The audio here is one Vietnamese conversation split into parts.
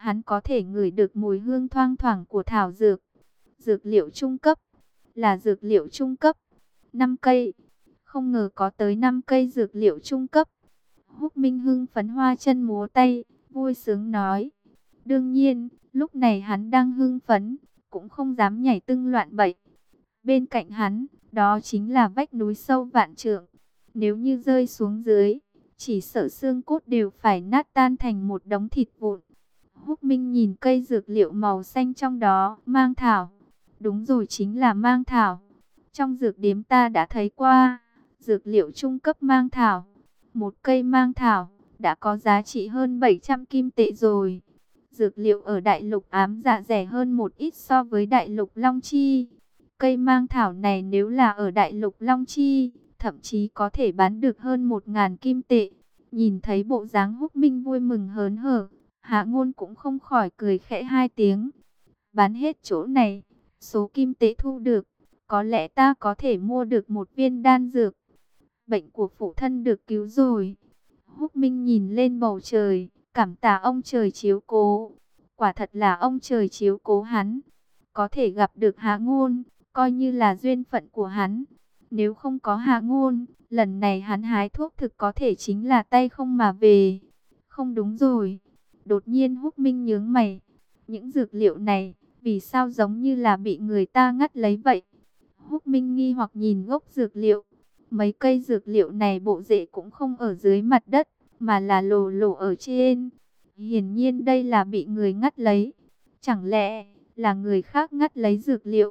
Hắn có thể ngửi được mùi hương thoang thoảng của thảo dược. Dược liệu trung cấp, là dược liệu trung cấp. 5 cây, không ngờ có tới 5 cây dược liệu trung cấp. Húc Minh hưng phấn hoa chân múa tay, vui sướng nói. Đương nhiên, lúc này hắn đang hưng phấn, cũng không dám nhảy tưng loạn bậy. Bên cạnh hắn, đó chính là vách núi sâu vạn trượng. Nếu như rơi xuống dưới, chỉ sợ xương cốt đều phải nát tan thành một đống thịt vụn. Húc Minh nhìn cây dược liệu màu xanh trong đó, mang thảo. Đúng rồi, chính là mang thảo. Trong dược điếm ta đã thấy qua, dược liệu trung cấp mang thảo. Một cây mang thảo, đã có giá trị hơn 700 kim tệ rồi. Dược liệu ở đại lục ám dạ rẻ hơn một ít so với đại lục Long Chi. Cây mang thảo này nếu là ở đại lục Long Chi, thậm chí có thể bán được hơn 1.000 kim tệ. Nhìn thấy bộ dáng Húc Minh vui mừng hớn hở, Hạ Ngôn cũng không khỏi cười khẽ hai tiếng. Bán hết chỗ này, số kim tệ thu được, có lẽ ta có thể mua được một viên đan dược. Bệnh của phụ thân được cứu rồi. Húc Minh nhìn lên bầu trời, cảm tạ ông trời chiếu cố. Quả thật là ông trời chiếu cố hắn. Có thể gặp được Hạ Ngôn, coi như là duyên phận của hắn. Nếu không có Hạ Ngôn, lần này hắn hái thuốc thực có thể chính là tay không mà về. Không đúng rồi. Đột nhiên Húc Minh nhướng mày. Những dược liệu này, vì sao giống như là bị người ta ngắt lấy vậy? Húc Minh nghi hoặc nhìn gốc dược liệu. Mấy cây dược liệu này bộ rễ cũng không ở dưới mặt đất, mà là lồ lồ ở trên. Hiển nhiên đây là bị người ngắt lấy. Chẳng lẽ là người khác ngắt lấy dược liệu,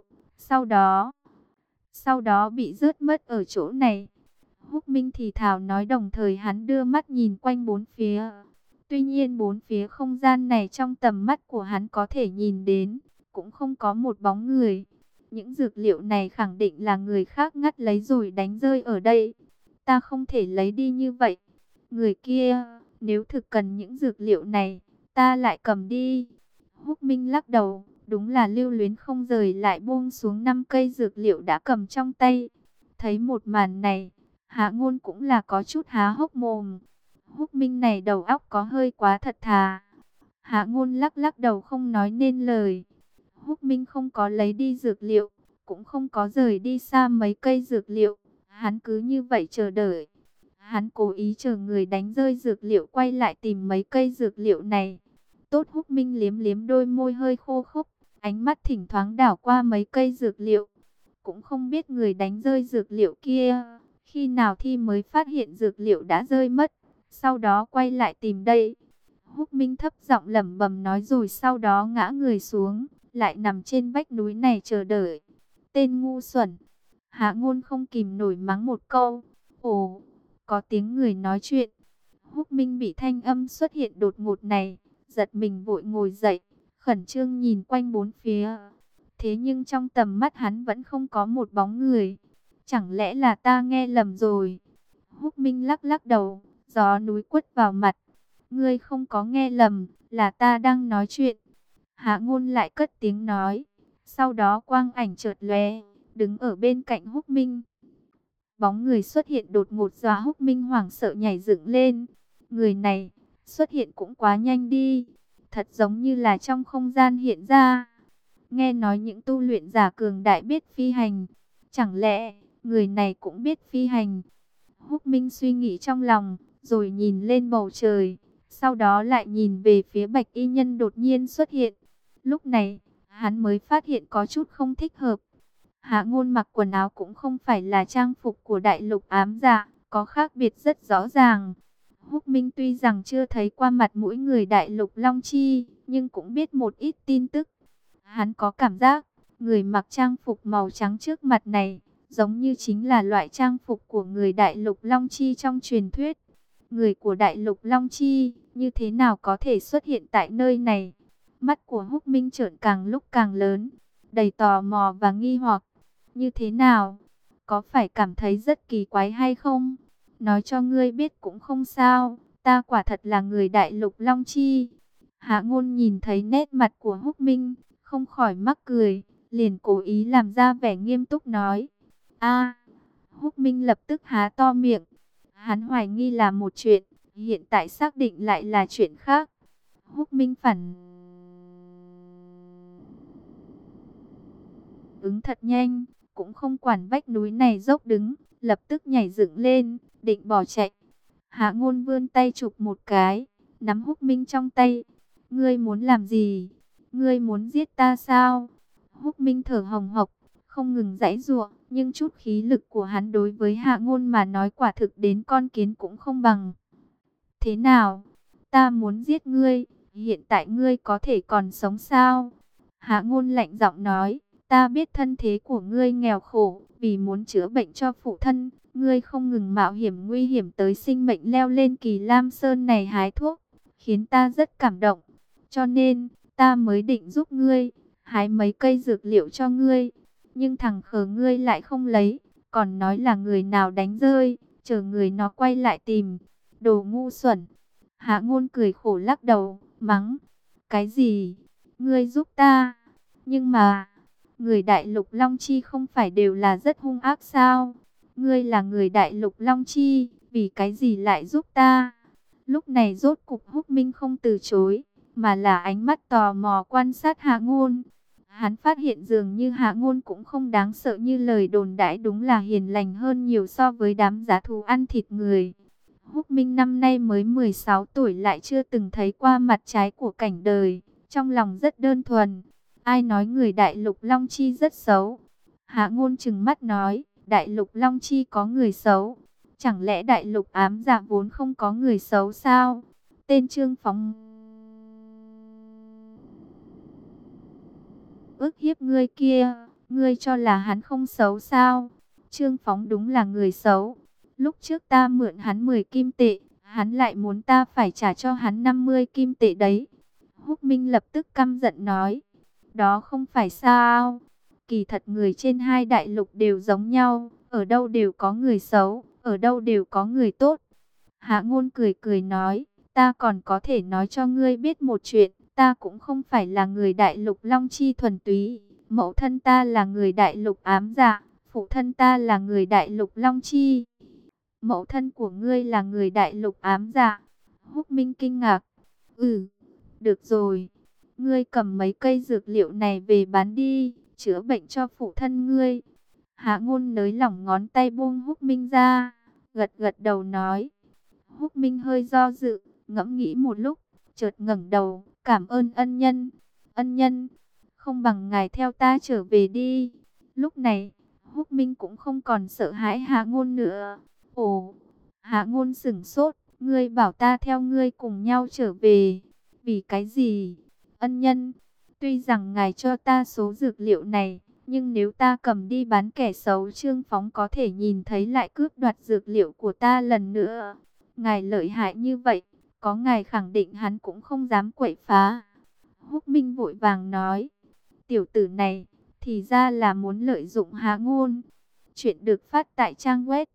sau đó bị rớt mất ở chỗ này? Húc Minh thì thào nói, đồng thời hắn đưa mắt nhìn quanh bốn phía. Tuy nhiên bốn phía không gian này trong tầm mắt của hắn có thể nhìn đến, cũng không có một bóng người. Những dược liệu này khẳng định là người khác ngắt lấy rồi đánh rơi ở đây. Ta không thể lấy đi như vậy. Người kia, nếu thực cần những dược liệu này, ta lại cầm đi. Húc Minh lắc đầu, đúng là lưu luyến không rời, lại buông xuống 5 cây dược liệu đã cầm trong tay. Thấy một màn này, Hạ Ngôn cũng là có chút há hốc mồm. Húc Minh này đầu óc có hơi quá thật thà. Hạ Ngôn lắc lắc đầu không nói nên lời. Húc Minh không có lấy đi dược liệu, cũng không có rời đi xa mấy cây dược liệu. Hắn cứ như vậy chờ đợi. Hắn cố ý chờ người đánh rơi dược liệu quay lại tìm mấy cây dược liệu này. Tốt. Húc Minh liếm liếm đôi môi hơi khô khốc, ánh mắt thỉnh thoảng đảo qua mấy cây dược liệu. Cũng không biết người đánh rơi dược liệu kia, khi nào thì mới phát hiện dược liệu đã rơi mất, sau đó quay lại tìm đây. Húc Minh thấp giọng lẩm bẩm nói rồi sau đó ngã người xuống, lại nằm trên vách núi này chờ đợi. Tên ngu xuẩn. Hạ Ngôn không kìm nổi mắng một câu. Ồ, có tiếng người nói chuyện. Húc Minh bị thanh âm xuất hiện đột ngột này, giật mình vội ngồi dậy, khẩn trương nhìn quanh bốn phía. Thế nhưng trong tầm mắt hắn vẫn không có một bóng người. Chẳng lẽ là ta nghe lầm rồi? Húc Minh lắc lắc đầu, gió núi quất vào mặt. Ngươi không có nghe lầm, là ta đang nói chuyện. Hạ Ngôn lại cất tiếng nói. Sau đó quang ảnh chợt lóe, đứng ở bên cạnh Húc Minh. Bóng người xuất hiện đột ngột dọa Húc Minh hoảng sợ nhảy dựng lên. Người này xuất hiện cũng quá nhanh đi, thật giống như là trong không gian hiện ra. Nghe nói những tu luyện giả cường đại biết phi hành, chẳng lẽ người này cũng biết phi hành? Húc Minh suy nghĩ trong lòng, rồi nhìn lên bầu trời, sau đó lại nhìn về phía Bạch Y Nhân đột nhiên xuất hiện. Lúc này, hắn mới phát hiện có chút không thích hợp. Hạ Ngôn mặc quần áo cũng không phải là trang phục của đại lục ám dạ, có khác biệt rất rõ ràng. Húc Minh tuy rằng chưa thấy qua mặt mũi người đại lục Long Chi, nhưng cũng biết một ít tin tức. Hắn có cảm giác, người mặc trang phục màu trắng trước mặt này, giống như chính là loại trang phục của người đại lục Long Chi trong truyền thuyết. Người của đại lục Long Chi, như thế nào có thể xuất hiện tại nơi này? Mắt của Húc Minh trợn càng lúc càng lớn, đầy tò mò và nghi hoặc. Như thế nào? Có phải cảm thấy rất kỳ quái hay không? Nói cho ngươi biết cũng không sao, ta quả thật là người đại lục Long Chi. Hạ Ngôn nhìn thấy nét mặt của Húc Minh, không khỏi mắc cười, liền cố ý làm ra vẻ nghiêm túc nói. A. Húc Minh lập tức há to miệng. Hắn hoài nghi là một chuyện, hiện tại xác định lại là chuyện khác. Húc Minh phản ứng thật nhanh, cũng không quản vách núi này dốc đứng, lập tức nhảy dựng lên, định bỏ chạy. Hạ Ngôn vươn tay chụp một cái, nắm Húc Minh trong tay. Ngươi muốn làm gì? Ngươi muốn giết ta sao? Húc Minh thở hồng hộc, không ngừng giãy giụa, nhưng chút khí lực của hắn đối với Hạ Ngôn mà nói quả thực đến con kiến cũng không bằng. Thế nào? Ta muốn giết ngươi, hiện tại ngươi có thể còn sống sao? Hạ Ngôn lạnh giọng nói, ta biết thân thế của ngươi nghèo khổ, vì muốn chữa bệnh cho phụ thân, ngươi không ngừng mạo hiểm nguy hiểm tới sinh mệnh leo lên Kỳ Lam Sơn này hái thuốc, khiến ta rất cảm động. Cho nên, ta mới định giúp ngươi, hái mấy cây dược liệu cho ngươi. Nhưng thằng khờ ngươi lại không lấy, còn nói là người nào đánh rơi, chờ người nó quay lại tìm. Đồ ngu xuẩn. Hạ Ngôn cười khổ lắc đầu, mắng. Cái gì? Ngươi giúp ta? Nhưng mà, người Đại Lục Long Chi không phải đều là rất hung ác sao? Ngươi là người Đại Lục Long Chi, vì cái gì lại giúp ta? Lúc này rốt cục Húc Minh không từ chối, mà là ánh mắt tò mò quan sát Hạ Ngôn. Hắn phát hiện dường như Hạ Ngôn cũng không đáng sợ như lời đồn đãi, đúng là hiền lành hơn nhiều so với đám giá thú ăn thịt người. Húc Minh năm nay mới 16 tuổi lại chưa từng thấy qua mặt trái của cảnh đời, trong lòng rất đơn thuần. Ai nói người Đại Lục Long Chi rất xấu? Hạ Ngôn trừng mắt nói, Đại Lục Long Chi có người xấu? Chẳng lẽ Đại Lục Ám Dạ vốn không có người xấu sao? Tên Trương Phóng ức hiếp ngươi kia, ngươi cho là hắn không xấu sao? Trương Phóng đúng là người xấu. Lúc trước ta mượn hắn 10 kim tệ, hắn lại muốn ta phải trả cho hắn 50 kim tệ đấy. Húc Minh lập tức căm giận nói, đó không phải sao? Kỳ thật người trên hai đại lục đều giống nhau, ở đâu đều có người xấu, ở đâu đều có người tốt. Hạ Ngôn cười cười nói, ta còn có thể nói cho ngươi biết một chuyện, ta cũng không phải là người Đại Lục Long Chi thuần túy, mẫu thân ta là người Đại Lục Ám Dạ, phụ thân ta là người Đại Lục Long Chi. Mẫu thân của ngươi là người Đại Lục Ám Dạ? Húc Minh kinh ngạc. Ừ, được rồi, ngươi cầm mấy cây dược liệu này về bán đi, chữa bệnh cho phụ thân ngươi. Hạ Ngôn nới lỏng ngón tay buông Húc Minh ra, gật gật đầu nói. Húc Minh hơi do dự, ngẫm nghĩ một lúc, chợt ngẩng đầu, cảm ơn ân nhân. Ân nhân, không bằng ngài theo ta trở về đi. Lúc này, Húc Minh cũng không còn sợ hãi Hạ Ngôn nữa. Ồ, Hạ Ngôn sửng sốt, ngươi bảo ta theo ngươi cùng nhau trở về. Vì cái gì? Ân nhân, tuy rằng ngài cho ta số dược liệu này, nhưng nếu ta cầm đi bán, kẻ xấu Trương Phóng có thể nhìn thấy lại cướp đoạt dược liệu của ta lần nữa. Ngài lợi hại như vậy, có ngài khẳng định hắn cũng không dám quậy phá. Húc Minh vội vàng nói, tiểu tử này, thì ra là muốn lợi dụng Hạ Ngôn. Chuyện được phát tại trang web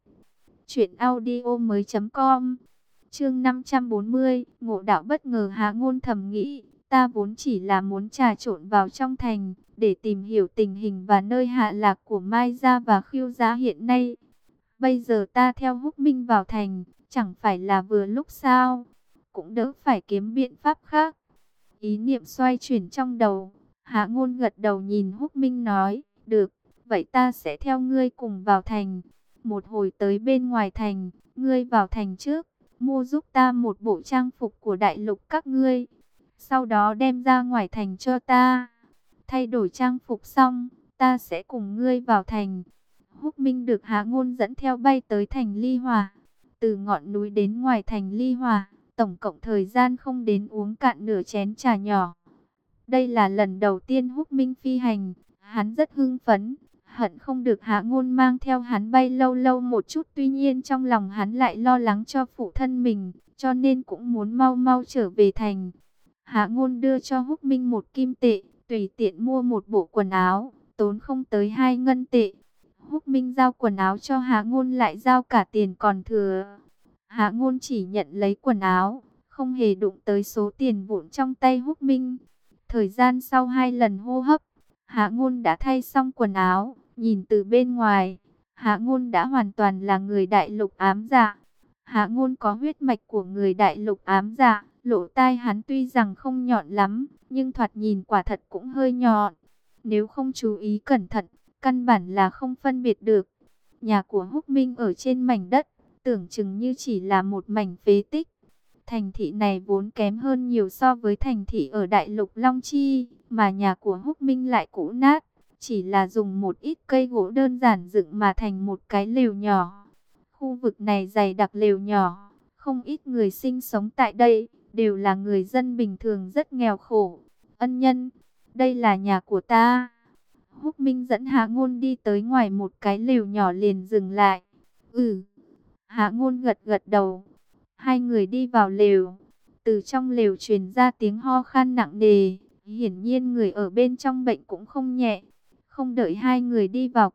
truyệnaudiomoi.com. Chương 540, ngộ đạo bất ngờ. Hạ Ngôn thầm nghĩ, ta vốn chỉ là muốn trà trộn vào trong thành, để tìm hiểu tình hình và nơi hạ lạc của Mai Gia và Khiêu Giá hiện nay. Bây giờ ta theo Húc Minh vào thành, chẳng phải là vừa lúc sao? Cũng đỡ phải kiếm biện pháp khác. Ý niệm xoay chuyển trong đầu, Hạ Ngôn gật đầu nhìn Húc Minh nói, được, vậy ta sẽ theo ngươi cùng vào thành. Một hồi tới bên ngoài thành, ngươi vào thành trước, mua giúp ta một bộ trang phục của đại lục các ngươi. Sau đó đem ra ngoài thành cho ta. Thay đổi trang phục xong, ta sẽ cùng ngươi vào thành. Húc Minh được Hạ Ngôn dẫn theo bay tới thành Ly Hòa. Từ ngọn núi đến ngoài thành Ly Hòa, tổng cộng thời gian không đến uống cạn nửa chén trà nhỏ. Đây là lần đầu tiên Húc Minh phi hành, hắn rất hưng phấn, hận không được Hạ Ngôn mang theo hắn bay lâu lâu một chút. Tuy nhiên trong lòng hắn lại lo lắng cho phụ thân mình, cho nên cũng muốn mau mau trở về thành. Hạ Ngôn đưa cho Húc Minh một kim tệ, tùy tiện mua một bộ quần áo, tốn không tới 2 ngân tệ. Húc Minh giao quần áo cho Hạ Ngôn, lại giao cả tiền còn thừa. Hạ Ngôn chỉ nhận lấy quần áo, không hề đụng tới số tiền vụn trong tay Húc Minh. Thời gian sau 2 lần hô hấp, Hạ Ngôn đã thay xong quần áo, nhìn từ bên ngoài, Hạ Ngôn đã hoàn toàn là người Đại Lục Ám Dạ. Hạ Ngôn có huyết mạch của người Đại Lục Ám Dạ, lỗ tai hắn tuy rằng không nhọn lắm, nhưng thoạt nhìn quả thật cũng hơi nhọn. Nếu không chú ý cẩn thận, căn bản là không phân biệt được. Nhà của Húc Minh ở trên mảnh đất, tưởng chừng như chỉ là một mảnh phế tích. Thành thị này vốn kém hơn nhiều so với thành thị ở Đại Lục Long Chi, mà nhà của Húc Minh lại cũ nát, chỉ là dùng một ít cây gỗ đơn giản dựng mà thành một cái lều nhỏ. Khu vực này dày đặc lều nhỏ, không ít người sinh sống tại đây, đều là người dân bình thường rất nghèo khổ. Ân nhân, đây là nhà của ta. Húc Minh dẫn Hạ Ngôn đi tới ngoài một cái lều nhỏ liền dừng lại. Ừ. Hạ Ngôn gật gật đầu. Hai người đi vào lều. Từ trong lều truyền ra tiếng ho khan nặng nề. Hiển nhiên người ở bên trong bệnh cũng không nhẹ. Không đợi hai người đi vào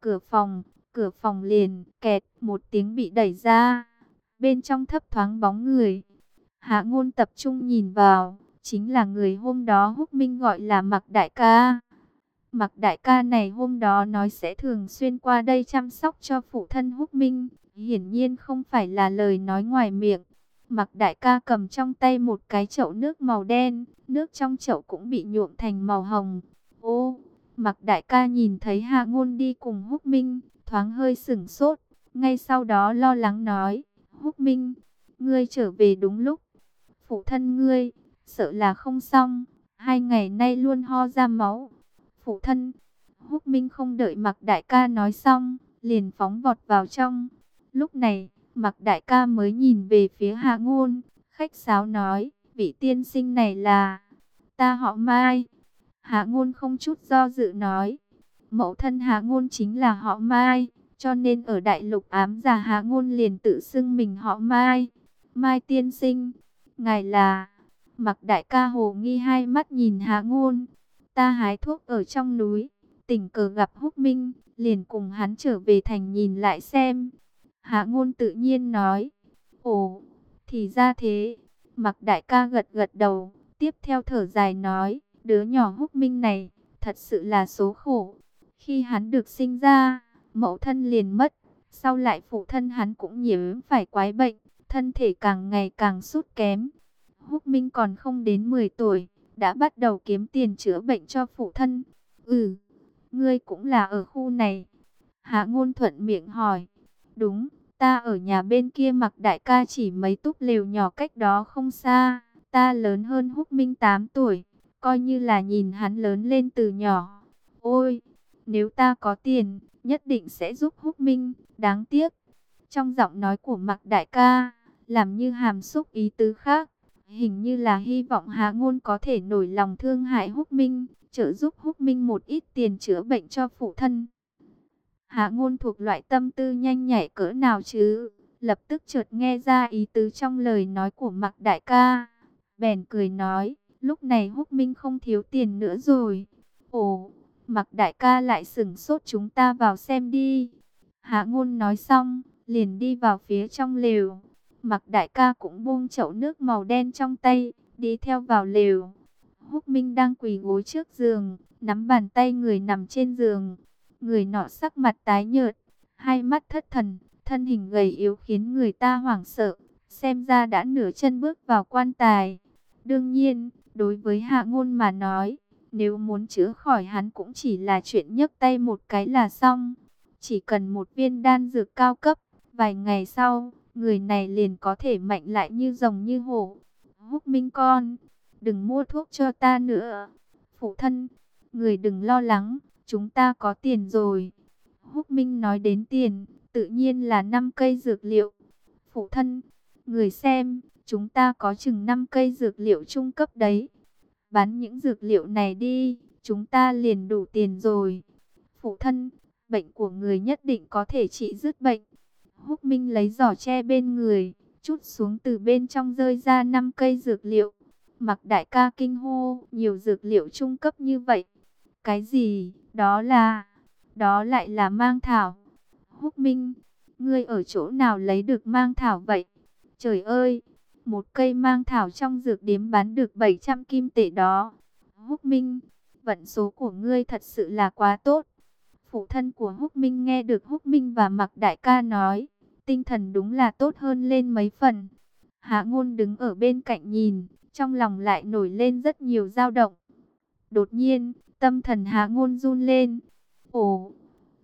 cửa phòng liền kẹt một tiếng bị đẩy ra. Bên trong thấp thoáng bóng người. Hạ Ngôn tập trung nhìn vào, chính là người hôm đó Húc Minh gọi là Mạc Đại ca. Mạc Đại ca này hôm đó nói sẽ thường xuyên qua đây chăm sóc cho phụ thân Húc Minh, hiển nhiên không phải là lời nói ngoài miệng. Mạc Đại ca cầm trong tay một cái chậu nước màu đen, nước trong chậu cũng bị nhuộm thành màu hồng. Ô, Mạc Đại ca nhìn thấy Hạ Ngôn đi cùng Húc Minh, thoáng hơi sửng sốt, ngay sau đó lo lắng nói, Húc Minh, ngươi trở về đúng lúc. Phụ thân ngươi, sợ là không xong, 2 ngày nay luôn ho ra máu. Phụ thân, Húc Minh không đợi Mạc Đại ca nói xong, liền phóng vọt vào trong. Lúc này, Mạc Đại ca mới nhìn về phía Hạ Ngôn, khách sáo nói, vị tiên sinh này là, ta họ Mai. Hạ Ngôn không chút do dự nói, mẫu thân Hạ Ngôn chính là họ Mai, cho nên ở Đại Lục Ám Giả Hạ Ngôn liền tự xưng mình họ Mai. Mai tiên sinh, ngài là... Mạc Đại ca hồ nghi hai mắt nhìn Hạ Ngôn. Ta hái thuốc ở trong núi, tình cờ gặp Húc Minh, liền cùng hắn trở về thành nhìn lại xem. Hạ Ngôn tự nhiên nói, ồ, thì ra thế. Mạc Đại ca gật gật đầu, tiếp theo thở dài nói, đứa nhỏ Húc Minh này, thật sự là số khổ. Khi hắn được sinh ra, mẫu thân liền mất, sau lại phụ thân hắn cũng nhiễm phải quái bệnh, thân thể càng ngày càng sút kém. Húc Minh còn không đến 10 tuổi, đã bắt đầu kiếm tiền chữa bệnh cho phụ thân. Ừ, ngươi cũng là ở khu này. Hạ Ngôn thuận miệng hỏi. Đúng, ta ở nhà bên kia Mạc Đại ca chỉ mấy túp lều nhỏ cách đó không xa. Ta lớn hơn Húc Minh 8 tuổi, coi như là nhìn hắn lớn lên từ nhỏ. Ôi, nếu ta có tiền, nhất định sẽ giúp Húc Minh, đáng tiếc. Trong giọng nói của Mạc Đại ca, làm như hàm xúc ý tứ khác. Hình như là hy vọng Hạ Ngôn có thể nổi lòng thương hại Húc Minh, trợ giúp Húc Minh một ít tiền chữa bệnh cho phụ thân. Hạ Ngôn thuộc loại tâm tư nhanh nhạy cỡ nào chứ, lập tức chợt nghe ra ý tứ trong lời nói của Mạc Đại ca. Bèn cười nói, lúc này Húc Minh không thiếu tiền nữa rồi. Ồ, Mạc Đại ca lại sửng sốt, chúng ta vào xem đi. Hạ Ngôn nói xong, liền đi vào phía trong lều. Mạc Đại ca cũng buông chậu nước màu đen trong tay, đi theo vào lều. Húc Minh đang quỳ gối trước giường, nắm bàn tay người nằm trên giường. Người nọ sắc mặt tái nhợt, hai mắt thất thần, thân hình gầy yếu khiến người ta hoảng sợ, xem ra đã nửa chân bước vào quan tài. Đương nhiên, đối với Hạ Ngôn mà nói, nếu muốn chữa khỏi hắn cũng chỉ là chuyện nhấc tay một cái là xong. Chỉ cần một viên đan dược cao cấp, vài ngày sau, người này liền có thể mạnh lại như rồng như hổ. Húc Minh con, đừng mua thuốc cho ta nữa. Phụ thân, người đừng lo lắng, chúng ta có tiền rồi. Húc Minh nói đến tiền, tự nhiên là 5 cây dược liệu. Phụ thân, người xem, chúng ta có chừng 5 cây dược liệu trung cấp đấy. Bán những dược liệu này đi, chúng ta liền đủ tiền rồi. Phụ thân, bệnh của người nhất định có thể trị dứt bệnh. Húc Minh lấy giỏ tre bên người, trút xuống từ bên trong rơi ra 5 cây dược liệu. Mạc Đại ca kinh hô, nhiều dược liệu trung cấp như vậy. Cái gì? Đó lại là mang thảo. Húc Minh, ngươi ở chỗ nào lấy được mang thảo vậy? Trời ơi, một cây mang thảo trong dược điếm bán được 700 kim tệ đó. Húc Minh, vận số của ngươi thật sự là quá tốt. Phụ thân của Húc Minh nghe được Húc Minh và Mạc Đại ca nói, tinh thần đúng là tốt hơn lên mấy phần. Hạ Ngôn đứng ở bên cạnh nhìn, trong lòng lại nổi lên rất nhiều dao động. Đột nhiên, tâm thần Hạ Ngôn run lên. Ồ,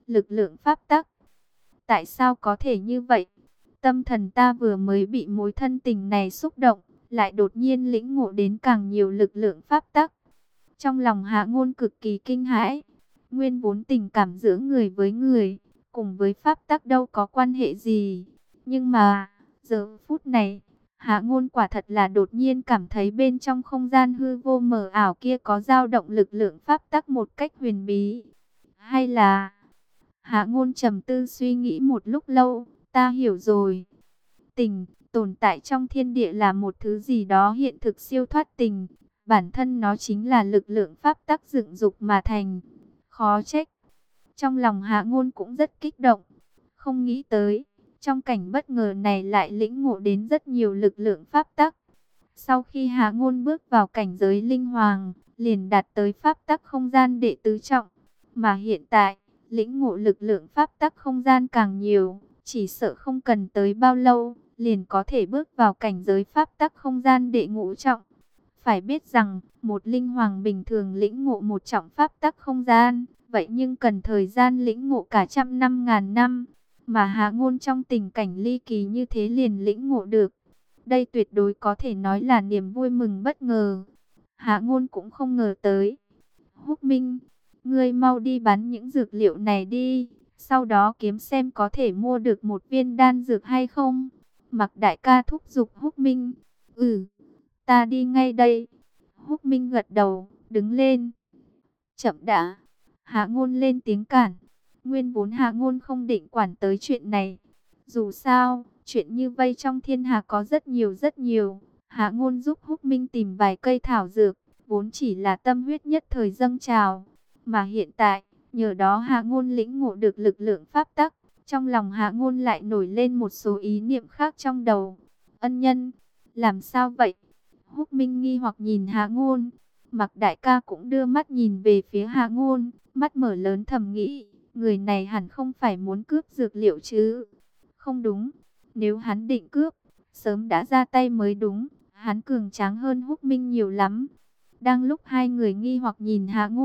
lực lượng pháp tắc. Tại sao có thể như vậy? Tâm thần ta vừa mới bị mối thân tình này xúc động, lại đột nhiên lĩnh ngộ đến càng nhiều lực lượng pháp tắc. Trong lòng Hạ Ngôn cực kỳ kinh hãi. Nguyên vốn tình cảm giữa người với người, cùng với pháp tắc đâu có quan hệ gì. Nhưng mà, giờ phút này, Hạ Ngôn quả thật là đột nhiên cảm thấy bên trong không gian hư vô mờ ảo kia có dao động lực lượng pháp tắc một cách huyền bí. Hay là... Hạ Ngôn trầm tư suy nghĩ một lúc lâu, ta hiểu rồi. Tình, tồn tại trong thiên địa là một thứ gì đó hiện thực siêu thoát tình. Bản thân nó chính là lực lượng pháp tắc dựng dục mà thành. Khó trách. Trong lòng Hạ Ngôn cũng rất kích động. Không nghĩ tới, trong cảnh bất ngờ này lại lĩnh ngộ đến rất nhiều lực lượng pháp tắc. Sau khi Hạ Ngôn bước vào cảnh giới linh hoàng, liền đạt tới pháp tắc không gian đệ tứ trọng. Mà hiện tại, lĩnh ngộ lực lượng pháp tắc không gian càng nhiều, chỉ sợ không cần tới bao lâu, liền có thể bước vào cảnh giới pháp tắc không gian đệ ngũ trọng. Phải biết rằng, một linh hoàng bình thường lĩnh ngộ một trọng pháp tắc không gian, vậy nhưng cần thời gian lĩnh ngộ cả trăm năm ngàn năm. Mà Hạ Ngôn trong tình cảnh ly kỳ như thế liền lĩnh ngộ được. Đây tuyệt đối có thể nói là niềm vui mừng bất ngờ. Hạ Ngôn cũng không ngờ tới. Húc Minh, ngươi mau đi bán những dược liệu này đi, sau đó kiếm xem có thể mua được một viên đan dược hay không. Mặc đại ca thúc giục Húc Minh. Ừ, ta đi ngay đây. Húc Minh gật đầu, đứng lên. Chậm đã. Hạ Ngôn lên tiếng cản. Nguyên vốn Hạ Ngôn không định quản tới chuyện này. Dù sao, chuyện như vây trong thiên hạ có rất nhiều rất nhiều. Hạ Ngôn giúp Húc Minh tìm vài cây thảo dược, vốn chỉ là tâm huyết nhất thời dâng trào. Mà hiện tại, nhờ đó Hạ Ngôn lĩnh ngộ được lực lượng pháp tắc. Trong lòng Hạ Ngôn lại nổi lên một số ý niệm khác trong đầu. Ân nhân, làm sao vậy? Húc Minh nghi hoặc nhìn Hạ Ngôn. Mặc đại ca cũng đưa mắt nhìn về phía Hạ Ngôn, mắt mở lớn thầm nghĩ, người này hẳn không phải muốn cướp dược liệu chứ? Không đúng, nếu hắn định cướp, sớm đã ra tay mới đúng, hắn cường tráng hơn Húc Minh nhiều lắm. Đang lúc hai người nghi hoặc nhìn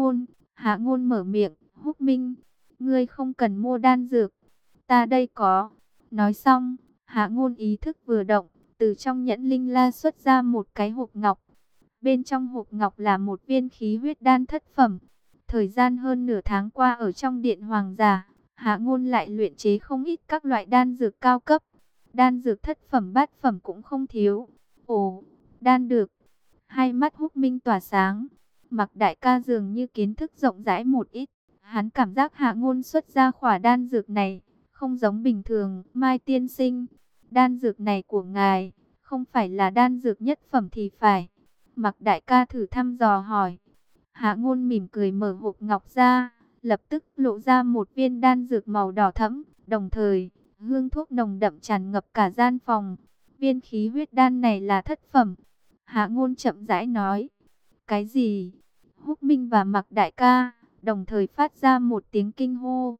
Hạ Ngôn mở miệng, Húc Minh, ngươi không cần mua đan dược, ta đây có. Nói xong, Hạ Ngôn ý thức vừa động, từ trong nhẫn linh la xuất ra một cái hộp ngọc. Bên trong hộp ngọc là một viên khí huyết đan thất phẩm. Thời gian hơn nửa tháng qua ở trong điện hoàng giả, Hạ Ngôn lại luyện chế không ít các loại đan dược cao cấp. Đan dược thất phẩm bát phẩm cũng không thiếu. Ồ, đan được. Hai mắt Húc Minh tỏa sáng. Mặc đại ca dường như kiến thức rộng rãi một ít. Hắn cảm giác Hạ Ngôn xuất ra khỏa đan dược này, không giống bình thường. Mai tiên sinh, đan dược này của ngài, không phải là đan dược nhất phẩm thì phải. Mặc đại ca thử thăm dò hỏi. Hạ Ngôn mỉm cười mở hộp ngọc ra, lập tức lộ ra một viên đan dược màu đỏ thẫm, đồng thời, hương thuốc nồng đậm tràn ngập cả gian phòng. Viên khí huyết đan này là thất phẩm. Hạ Ngôn chậm rãi nói. Cái gì? Húc Minh và Mặc đại ca đồng thời phát ra một tiếng kinh hô.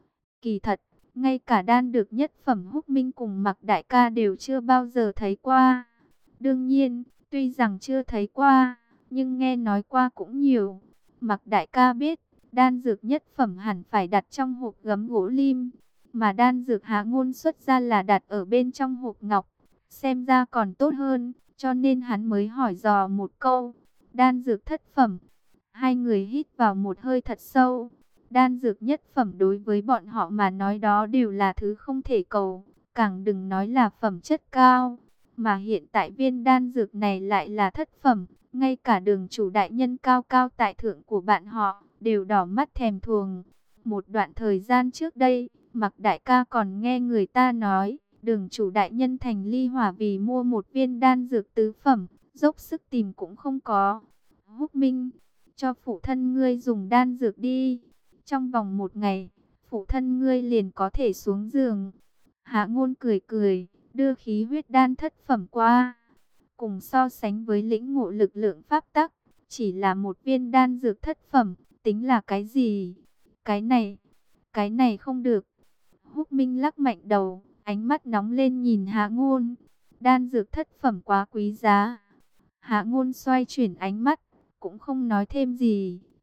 Kỳ thật, ngay cả đan dược nhất phẩm Húc Minh cùng Mặc đại ca đều chưa bao giờ thấy qua. Đương nhiên, tuy rằng chưa thấy qua, nhưng nghe nói qua cũng nhiều. Mặc đại ca biết, đan dược nhất phẩm hẳn phải đặt trong hộp gấm gỗ lim, mà đan dược Hạ Ngôn xuất ra là đặt ở bên trong hộp ngọc, xem ra còn tốt hơn, cho nên hắn mới hỏi dò một câu. Đan dược thất phẩm. Hai người hít vào một hơi thật sâu. Đan dược nhất phẩm đối với bọn họ mà nói đó đều là thứ không thể cầu, càng đừng nói là phẩm chất cao. Mà hiện tại viên đan dược này lại là thất phẩm, ngay cả đường chủ đại nhân cao cao tại thượng của bạn họ đều đỏ mắt thèm thuồng. Một đoạn thời gian trước đây, Mặc đại ca còn nghe người ta nói, đường chủ đại nhân thành ly hỏa vì mua một viên đan dược tứ phẩm, dốc sức tìm cũng không có. Húc Minh, cho phụ thân ngươi dùng đan dược đi. Trong vòng một ngày, phụ thân ngươi liền có thể xuống giường. Hạ Ngôn cười cười, đưa khí huyết đan thất phẩm qua. Cùng so sánh với lĩnh ngộ lực lượng pháp tắc, chỉ là một viên đan dược thất phẩm, tính là cái gì? Cái này không được. Húc Minh lắc mạnh đầu, ánh mắt nóng lên nhìn Hạ Ngôn. Đan dược thất phẩm quá quý giá. Hạ Ngôn xoay chuyển ánh mắt, cũng không nói thêm gì.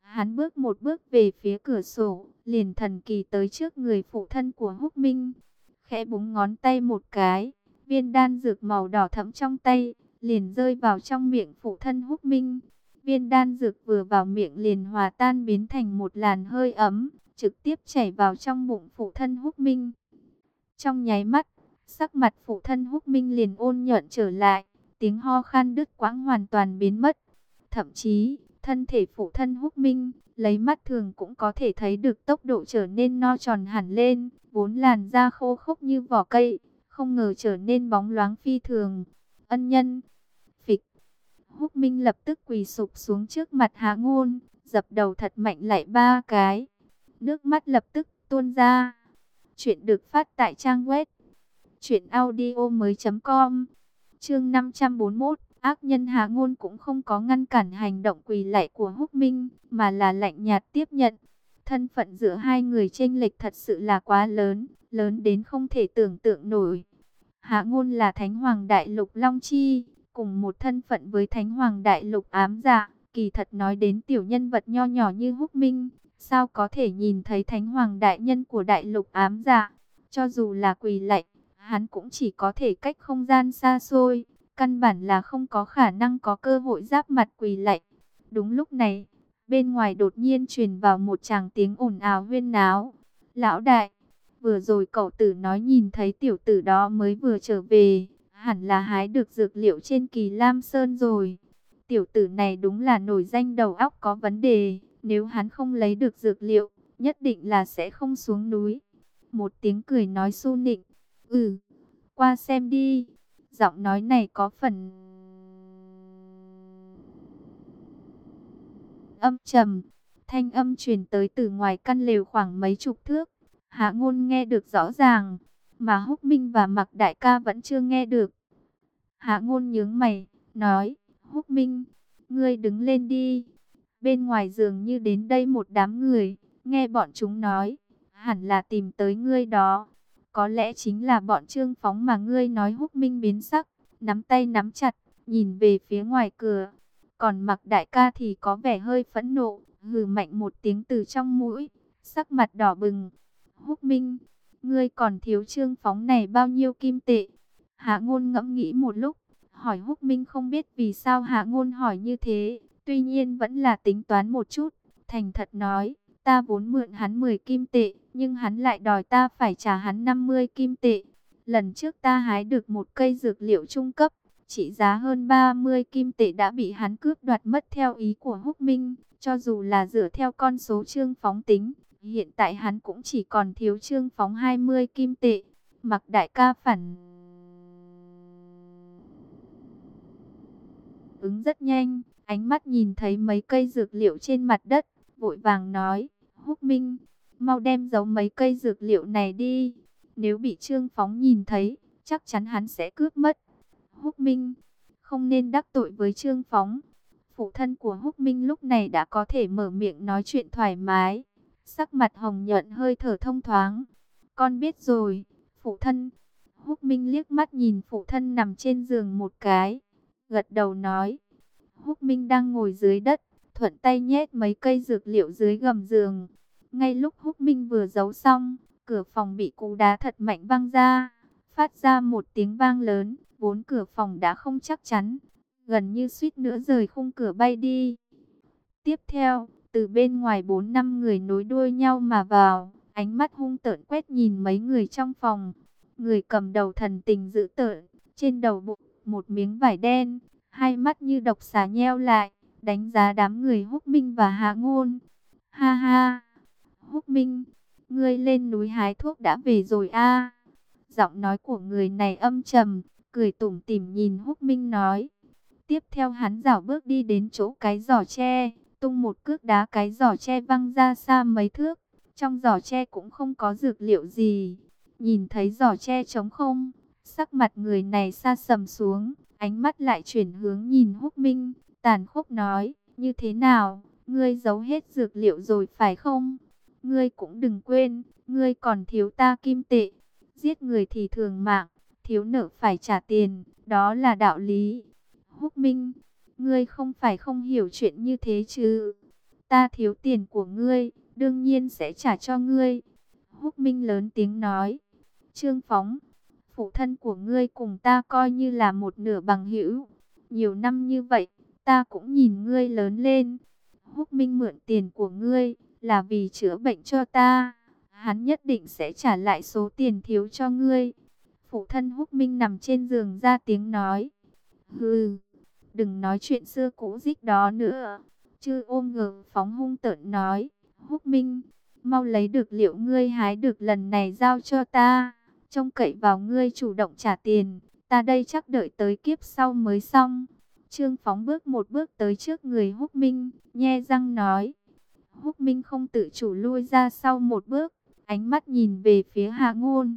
Hắn bước một bước về phía cửa sổ, liền thần kỳ tới trước người phụ thân của Húc Minh. Khẽ búng ngón tay một cái, viên đan dược màu đỏ thẫm trong tay, liền rơi vào trong miệng phụ thân Húc Minh. Viên đan dược vừa vào miệng liền hòa tan biến thành một làn hơi ấm, trực tiếp chảy vào trong bụng phụ thân Húc Minh. Trong nháy mắt, sắc mặt phụ thân Húc Minh liền ôn nhuận trở lại, tiếng ho khan đứt quãng hoàn toàn biến mất. Thậm chí, thân thể phụ thân Húc Minh, lấy mắt thường cũng có thể thấy được tốc độ trở nên no tròn hẳn lên, vốn làn da khô khốc như vỏ cây, không ngờ trở nên bóng loáng phi thường. Ân nhân, phịch. Húc Minh lập tức quỳ sụp xuống trước mặt Hạ Ngôn, dập đầu thật mạnh lại 3 cái. Nước mắt lập tức tuôn ra. Chuyện được phát tại trang web truyệnaudiomoi.com. Chương 541, ác nhân Hạ Ngôn cũng không có ngăn cản hành động quỳ lạy của Húc Minh, mà là lạnh nhạt tiếp nhận. Thân phận giữa hai người chênh lệch thật sự là quá lớn, lớn đến không thể tưởng tượng nổi. Hạ Ngôn là Thánh Hoàng Đại Lục Long Chi, cùng một thân phận với Thánh Hoàng Đại Lục Ám Dạ. Kỳ thật nói đến tiểu nhân vật nho nhỏ như Húc Minh, sao có thể nhìn thấy Thánh Hoàng Đại Nhân của Đại Lục Ám Dạ. Cho dù là quỳ lạy, hắn cũng chỉ có thể cách không gian xa xôi, căn bản là không có khả năng có cơ hội giáp mặt quỳ lạy. Đúng lúc này, bên ngoài đột nhiên truyền vào một tràng tiếng ồn ào huyên náo. Lão đại, vừa rồi cậu tử nói nhìn thấy tiểu tử đó mới vừa trở về, hẳn là hái được dược liệu trên Kỳ Lam Sơn rồi. Tiểu tử này đúng là nổi danh đầu óc có vấn đề, nếu hắn không lấy được dược liệu, nhất định là sẽ không xuống núi. Một tiếng cười nói su nịnh, qua xem đi. Giọng nói này có phần âm trầm, thanh âm truyền tới từ ngoài căn lều khoảng mấy chục thước. Hạ Ngôn nghe được rõ ràng, mà Húc Minh và Mạc Đại ca vẫn chưa nghe được. Hạ Ngôn nhướng mày, nói, Húc Minh, ngươi đứng lên đi. Bên ngoài dường như đến đây một đám người, nghe bọn chúng nói, hẳn là tìm tới ngươi đó. Có lẽ chính là bọn Trương Phóng mà ngươi nói. Húc Minh biến sắc, nắm tay nắm chặt, nhìn về phía ngoài cửa. Còn Mạc Đại ca thì có vẻ hơi phẫn nộ, hừ mạnh một tiếng từ trong mũi, sắc mặt đỏ bừng. Húc Minh, ngươi còn thiếu Trương Phóng này bao nhiêu kim tệ? Hạ Ngôn ngẫm nghĩ một lúc, hỏi Húc Minh. Không biết vì sao Hạ Ngôn hỏi như thế, tuy nhiên vẫn là tính toán một chút, thành thật nói, ta vốn mượn hắn 10 kim tệ, nhưng hắn lại đòi ta phải trả hắn 50 kim tệ. Lần trước ta hái được một cây dược liệu trung cấp, trị giá hơn 30 kim tệ đã bị hắn cướp đoạt mất. Theo ý của Húc Minh, cho dù là dựa theo con số Trương Phóng tính, hiện tại hắn cũng chỉ còn thiếu Trương Phóng 20 kim tệ. Mạc Đại ca phản ứng rất nhanh, ánh mắt nhìn thấy mấy cây dược liệu trên mặt đất, vội vàng nói, Húc Minh, mau đem giấu mấy cây dược liệu này đi. Nếu bị Trương Phóng nhìn thấy, chắc chắn hắn sẽ cướp mất. Húc Minh, không nên đắc tội với Trương Phóng. Phụ thân của Húc Minh lúc này đã có thể mở miệng nói chuyện thoải mái, sắc mặt hồng nhuận, hơi thở thông thoáng. Con biết rồi, phụ thân. Húc Minh liếc mắt nhìn phụ thân nằm trên giường một cái, gật đầu nói. Húc Minh đang ngồi dưới đất, thuận tay nhét mấy cây dược liệu dưới gầm giường. Ngay lúc Húc Minh vừa giấu xong, cửa phòng bị cú đá thật mạnh văng ra, phát ra một tiếng vang lớn. Vốn cửa phòng đã không chắc chắn, gần như suýt nữa rời khung cửa bay đi. Tiếp theo, từ bên ngoài 4-5 người nối đuôi nhau mà vào, ánh mắt hung tợn quét nhìn mấy người trong phòng. Người cầm đầu thần tình dữ tợn, trên đầu bộ một miếng vải đen, hai mắt như độc xà nheo lại, đánh giá đám người Húc Minh và Hạ Ngôn. Ha ha, Húc Minh, ngươi lên núi hái thuốc đã về rồi a? Giọng nói của người này âm trầm, cười tủm tỉm nhìn Húc Minh nói. Tiếp theo hắn rảo bước đi đến chỗ cái giỏ tre, tung một cước đá cái giỏ tre văng ra xa mấy thước. Trong giỏ tre cũng không có dược liệu gì. Nhìn thấy giỏ tre trống không, sắc mặt người này sa sầm xuống, ánh mắt lại chuyển hướng nhìn Húc Minh, tàn khốc nói, như thế nào, ngươi giấu hết dược liệu rồi phải không? Ngươi cũng đừng quên, ngươi còn thiếu ta kim tệ. Giết người thì thường mạng, thiếu nợ phải trả tiền, đó là đạo lý. Húc Minh, ngươi không phải không hiểu chuyện như thế chứ? Ta thiếu tiền của ngươi, đương nhiên sẽ trả cho ngươi. Húc Minh lớn tiếng nói. Trương Phóng, phụ thân của ngươi cùng ta coi như là một nửa bằng hữu. Nhiều năm như vậy, ta cũng nhìn ngươi lớn lên. Húc Minh mượn tiền của ngươi là vì chữa bệnh cho ta. Hắn nhất định sẽ trả lại số tiền thiếu cho ngươi. Phụ thân Húc Minh nằm trên giường ra tiếng nói. Hừ, đừng nói chuyện xưa cũ dích đó nữa. Chư ôm ngờ phóng hung tợn nói. Húc Minh, mau lấy được liệu ngươi hái được lần này giao cho ta. Trông cậy vào ngươi chủ động trả tiền. Ta đây chắc đợi tới kiếp sau mới xong. Trương Phóng bước một bước tới trước người Húc Minh, nhe răng nói. Húc Minh không tự chủ lui ra sau một bước, ánh mắt nhìn về phía Hạ Ngôn.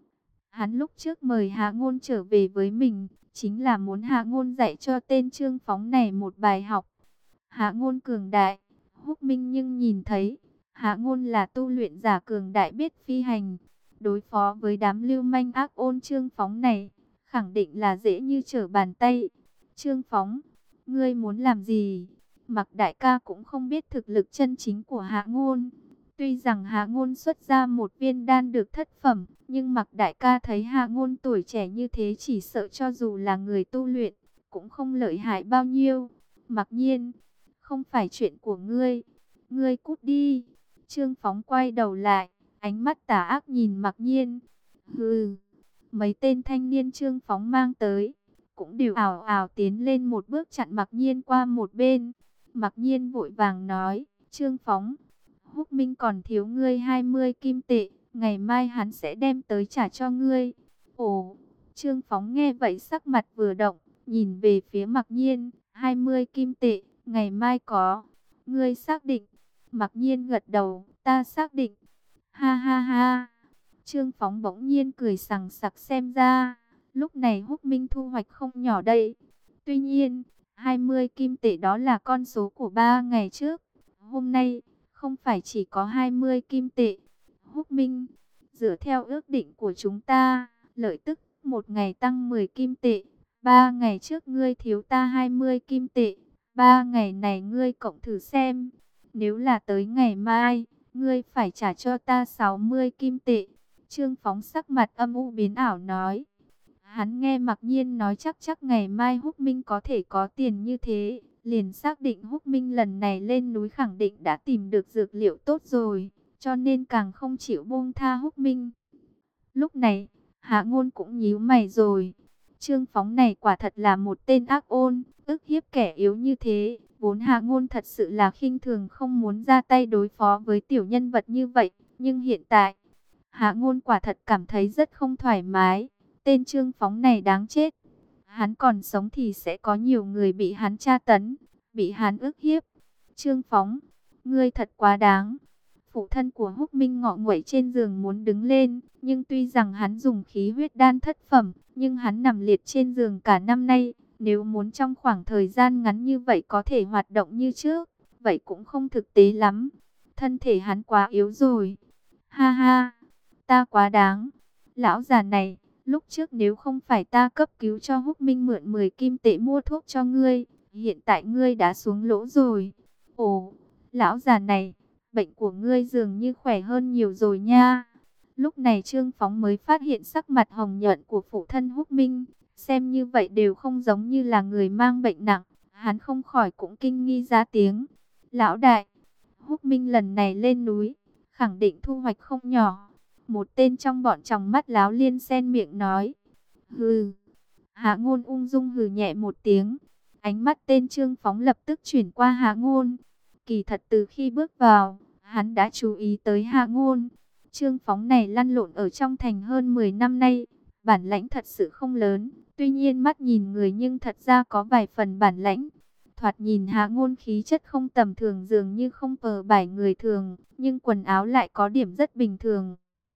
Hắn lúc trước mời Hạ Ngôn trở về với mình, chính là muốn Hạ Ngôn dạy cho tên Trương Phóng này một bài học. Hạ Ngôn cường đại, Húc Minh nhưng nhìn thấy, Hạ Ngôn là tu luyện giả cường đại biết phi hành. Đối phó với đám lưu manh ác ôn Trương Phóng này, khẳng định là dễ như trở bàn tay. Trương Phóng, ngươi muốn làm gì? Mặc đại ca cũng không biết thực lực chân chính của Hạ Ngôn. Tuy rằng Hạ Ngôn xuất ra một viên đan được thất phẩm, nhưng Mặc đại ca thấy Hạ Ngôn tuổi trẻ như thế chỉ sợ cho dù là người tu luyện, cũng không lợi hại bao nhiêu. Mặc Nhiên, không phải chuyện của ngươi. Ngươi cút đi. Trương Phóng quay đầu lại, ánh mắt tà ác nhìn Mặc Nhiên. Hừ, mấy tên thanh niên Trương Phóng mang tới cũng đều ảo ảo tiến lên một bước chặn Mặc Nhiên qua một bên. Mặc Nhiên vội vàng nói, Trương Phóng, Húc Minh còn thiếu ngươi 20 kim tệ, ngày mai hắn sẽ đem tới trả cho ngươi. Ồ, Trương Phóng nghe vậy sắc mặt vừa động, nhìn về phía Mặc Nhiên, 20 kim tệ, ngày mai có. Ngươi xác định? Mặc Nhiên gật đầu, ta xác định. Ha ha ha. Trương Phóng bỗng nhiên cười sằng sặc xem ra. Lúc này Húc Minh thu hoạch không nhỏ đây. Tuy nhiên, 20 kim tệ đó là con số của 3 ngày trước. Hôm nay, không phải chỉ có 20 kim tệ. Húc Minh, dựa theo ước định của chúng ta, lợi tức một ngày tăng 10 kim tệ. 3 ngày trước ngươi thiếu ta 20 kim tệ. 3 ngày này ngươi cộng thử xem. Nếu là tới ngày mai, ngươi phải trả cho ta 60 kim tệ. Trương Phóng sắc mặt âm u biến ảo nói. Hắn nghe Mặc Nhiên nói chắc ngày mai Húc Minh có thể có tiền như thế, liền xác định Húc Minh lần này lên núi khẳng định đã tìm được dược liệu tốt rồi, cho nên càng không chịu buông tha Húc Minh. Lúc này, Hạ Ngôn cũng nhíu mày rồi. Trương Phóng này quả thật là một tên ác ôn, ức hiếp kẻ yếu như thế. Vốn Hạ Ngôn thật sự là khinh thường không muốn ra tay đối phó với tiểu nhân vật như vậy, nhưng hiện tại, Hạ Ngôn quả thật cảm thấy rất không thoải mái. Tên Trương Phóng này đáng chết. Hắn còn sống thì sẽ có nhiều người bị hắn tra tấn, bị hắn ức hiếp. Trương Phóng, ngươi thật quá đáng. Phụ thân của Húc Minh ngọ nguậy trên giường muốn đứng lên, nhưng tuy rằng hắn dùng khí huyết đan thất phẩm, nhưng hắn nằm liệt trên giường cả năm nay. Nếu muốn trong khoảng thời gian ngắn như vậy có thể hoạt động như trước, vậy cũng không thực tế lắm. Thân thể hắn quá yếu rồi. Ha ha, ta quá đáng. Lão già này, lúc trước nếu không phải ta cấp cứu cho Húc Minh mượn 10 kim tệ mua thuốc cho ngươi, hiện tại ngươi đã xuống lỗ rồi. Ồ, lão già này, bệnh của ngươi dường như khỏe hơn nhiều rồi nha. Lúc này Trương Phóng mới phát hiện sắc mặt hồng nhuận của phụ thân Húc Minh, xem như vậy đều không giống như là người mang bệnh nặng. Hắn không khỏi cũng kinh nghi ra tiếng. Lão đại, Húc Minh lần này lên núi, khẳng định thu hoạch không nhỏ. Một tên trong bọn tròng mắt láo liên xen miệng nói. Hừ. Hạ Ngôn ung dung hừ nhẹ một tiếng. Ánh mắt tên Trương Phóng lập tức chuyển qua Hạ Ngôn. Kỳ thật từ khi bước vào, hắn đã chú ý tới Hạ Ngôn. Trương Phóng này lăn lộn ở trong thành hơn 10 năm nay. Bản lãnh thật sự không lớn. Tuy nhiên mắt nhìn người nhưng thật ra có vài phần bản lãnh. Thoạt nhìn Hạ Ngôn khí chất không tầm thường dường như không pờ bài người thường. Nhưng quần áo lại có điểm rất bình thường.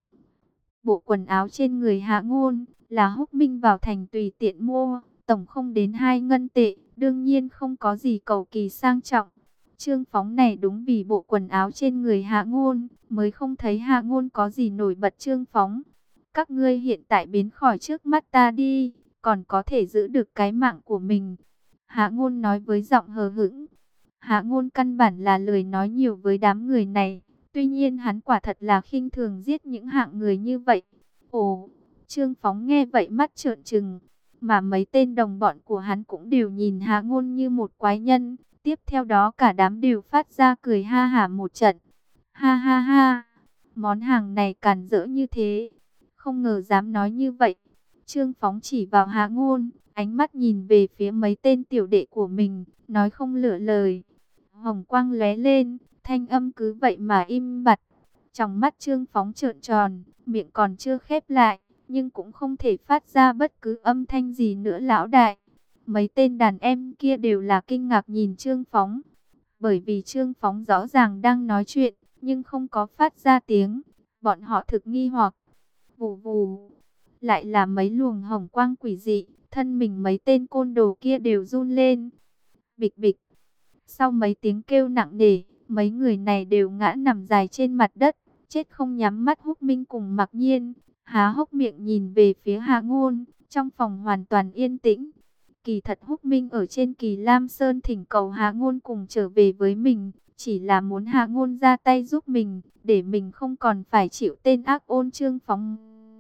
Bộ quần áo trên người Hạ Ngôn là Húc Minh vào thành tùy tiện mua, tổng không đến 2 ngân tệ, đương nhiên không có gì cầu kỳ sang trọng. Trương Phóng này đúng vì bộ quần áo trên người Hạ Ngôn, mới không thấy Hạ Ngôn có gì nổi bật. Trương Phóng, các ngươi hiện tại biến khỏi trước mắt ta đi, còn có thể giữ được cái mạng của mình. Hạ Ngôn nói với giọng hờ hững. Hạ Ngôn căn bản là lười nói nhiều với đám người này. Tuy nhiên hắn quả thật là khinh thường giết những hạng người như vậy. Ồ, Trương Phóng nghe vậy mắt trợn trừng. Mà mấy tên đồng bọn của hắn cũng đều nhìn Hạ Ngôn như một quái nhân. Tiếp theo đó cả đám đều phát ra cười ha hả một trận. Ha ha ha, món hàng này càn rỡ như thế. Không ngờ dám nói như vậy. Trương Phóng chỉ vào Hạ Ngôn, ánh mắt nhìn về phía mấy tên tiểu đệ của mình, nói không lựa lời. Hồng quang lóe lên, thanh âm cứ vậy mà im bặt. Trong mắt Trương Phóng trợn tròn, miệng còn chưa khép lại, nhưng cũng không thể phát ra bất cứ âm thanh gì nữa lão đại. Mấy tên đàn em kia đều là kinh ngạc nhìn Trương Phóng, bởi vì Trương Phóng rõ ràng đang nói chuyện, nhưng không có phát ra tiếng. Bọn họ thực nghi hoặc. Vù vù, lại là mấy luồng hồng quang quỷ dị, thân mình mấy tên côn đồ kia đều run lên. Bịch bịch. Sau mấy tiếng kêu nặng nề, mấy người này đều ngã nằm dài trên mặt đất, chết không nhắm mắt. Húc Minh cùng Mặc Nhiên há hốc miệng nhìn về phía Hạ Ngôn, trong phòng hoàn toàn yên tĩnh. Kỳ thật Húc Minh ở trên Kỳ Lam Sơn thỉnh cầu Hạ Ngôn cùng trở về với mình, chỉ là muốn Hạ Ngôn ra tay giúp mình, để mình không còn phải chịu tên ác ôn Trương Phóng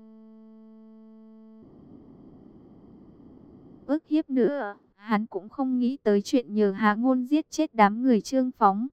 ức hiếp nữa. Hắn cũng không nghĩ tới chuyện nhờ Hạ Ngôn giết chết đám người Trương Phóng.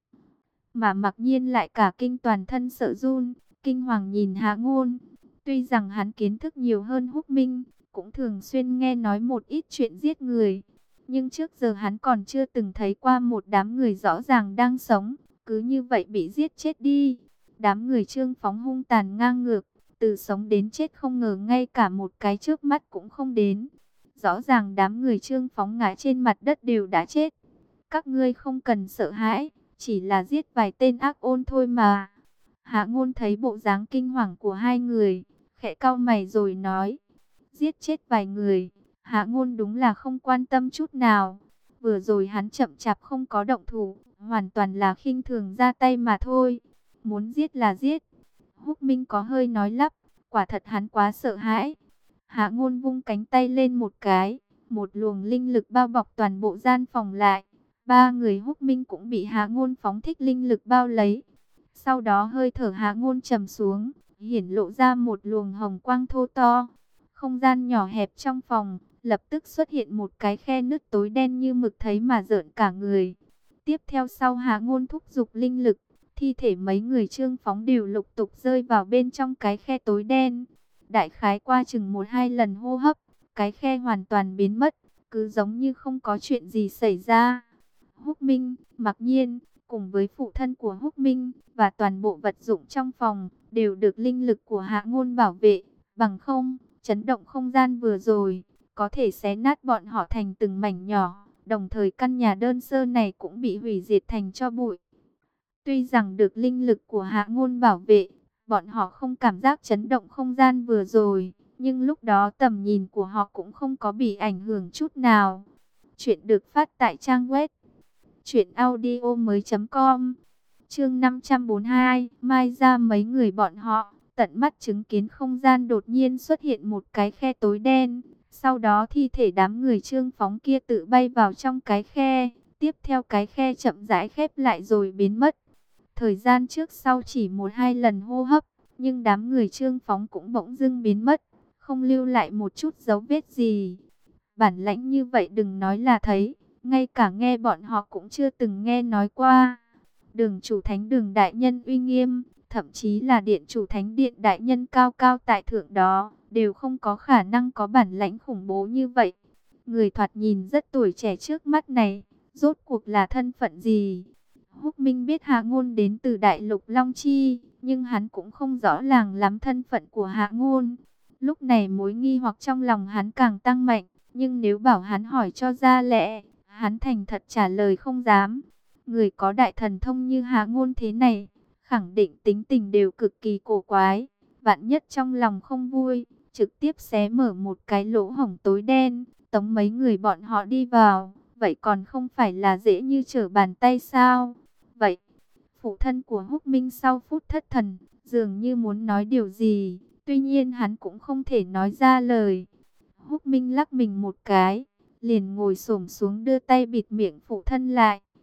Mà Mặc Nhiên lại cả kinh toàn thân sợ run, kinh hoàng nhìn Hạ Ngôn. Tuy rằng hắn kiến thức nhiều hơn Húc Minh, cũng thường xuyên nghe nói một ít chuyện giết người, nhưng trước giờ hắn còn chưa từng thấy qua một đám người rõ ràng đang sống, cứ như vậy bị giết chết đi. Đám người Trương Phóng hung tàn ngang ngược, từ sống đến chết không ngờ ngay cả một cái chớp mắt cũng không đến. Rõ ràng đám người Trương Phóng ngã trên mặt đất đều đã chết. Các ngươi không cần sợ hãi, chỉ là giết vài tên ác ôn thôi mà. Hạ Ngôn thấy bộ dáng kinh hoàng của hai người, khẽ cau mày rồi nói. Giết chết vài người, Hạ Ngôn đúng là không quan tâm chút nào. Vừa rồi hắn chậm chạp không có động thủ, hoàn toàn là khinh thường ra tay mà thôi. Muốn giết là giết. Húc Minh có hơi nói lắp, quả thật hắn quá sợ hãi. Hạ Ngôn vung cánh tay lên một cái, một luồng linh lực bao bọc toàn bộ gian phòng lại. Ba người Húc Minh cũng bị Hạ Ngôn phóng thích linh lực bao lấy. Sau đó hơi thở Hạ Ngôn trầm xuống, hiển lộ ra một luồng hồng quang thô to. Không gian nhỏ hẹp trong phòng, lập tức xuất hiện một cái khe nứt tối đen như mực thấy mà rợn cả người. Tiếp theo sau Hạ Ngôn thúc giục linh lực, thi thể mấy người Trương Phóng đều lục tục rơi vào bên trong cái khe tối đen. Đại khái qua chừng 1-2 lần hô hấp, cái khe hoàn toàn biến mất, cứ giống như không có chuyện gì xảy ra. Húc Minh, Mặc Nhiên, cùng với phụ thân của Húc Minh và toàn bộ vật dụng trong phòng đều được linh lực của Hạ Ngôn bảo vệ, bằng không, chấn động không gian vừa rồi có thể xé nát bọn họ thành từng mảnh nhỏ, đồng thời căn nhà đơn sơ này cũng bị hủy diệt thành tro bụi. Tuy rằng được linh lực của Hạ Ngôn bảo vệ, bọn họ không cảm giác chấn động không gian vừa rồi, nhưng lúc đó tầm nhìn của họ cũng không có bị ảnh hưởng chút nào. Chuyện được phát tại trang web truyệnaudiomoi.com. Chương 542, mai ra mấy người bọn họ tận mắt chứng kiến không gian đột nhiên xuất hiện một cái khe tối đen, sau đó thi thể đám người Trương Phóng kia tự bay vào trong cái khe, tiếp theo cái khe chậm rãi khép lại rồi biến mất. Thời gian trước sau chỉ 1-2 lần hô hấp, nhưng đám người Trương Phóng cũng bỗng dưng biến mất, không lưu lại một chút dấu vết gì. Bản lãnh như vậy đừng nói là thấy, ngay cả nghe bọn họ cũng chưa từng nghe nói qua. Đường chủ thánh đường đại nhân uy nghiêm, thậm chí là điện chủ thánh điện đại nhân cao cao tại thượng đó, đều không có khả năng có bản lãnh khủng bố như vậy. Người thoạt nhìn rất tuổi trẻ trước mắt này, rốt cuộc là thân phận gì? Húc Minh biết Hạ Ngôn đến từ Đại Lục Long Chi, nhưng hắn cũng không rõ ràng lắm thân phận của Hạ Ngôn. Lúc này mối nghi hoặc trong lòng hắn càng tăng mạnh, nhưng nếu bảo hắn hỏi cho ra lẽ, hắn thành thật trả lời không dám. Người có đại thần thông như Hạ Ngôn thế này, khẳng định tính tình đều cực kỳ cổ quái. Vạn nhất trong lòng không vui, trực tiếp xé mở một cái lỗ hổng tối đen, tống mấy người bọn họ đi vào. Vậy còn không phải là dễ như trở bàn tay sao? Vậy, phụ thân của Húc Minh sau phút thất thần, dường như muốn nói điều gì, tuy nhiên hắn cũng không thể nói ra lời. Húc Minh lắc mình một cái, liền ngồi xổm xuống đưa tay bịt miệng phụ thân lại.